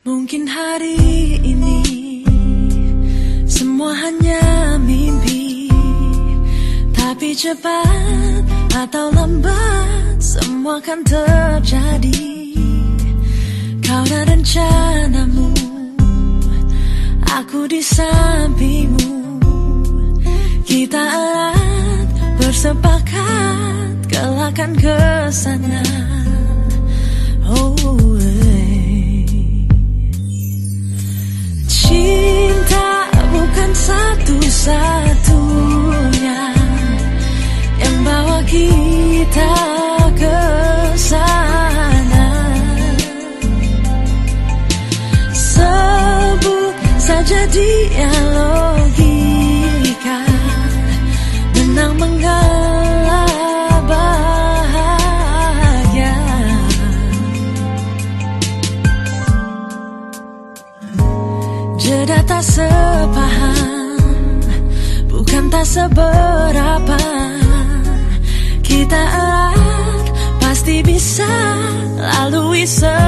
Mungkin hari ini semua hanya mimpi, tapi cepat atau lambat semua akan terjadi. Kau dan rencanamu, aku di sampingmu. Kita erat bersepakat kelak akan ke sana. Cinta bukan satu-satunya yang bawa kita ke sana. Sebut saja dia logika, menang mengalah bahagia. Jeda tak sepaham, bukan tak seberapa. Kita erat, pasti bisa lalui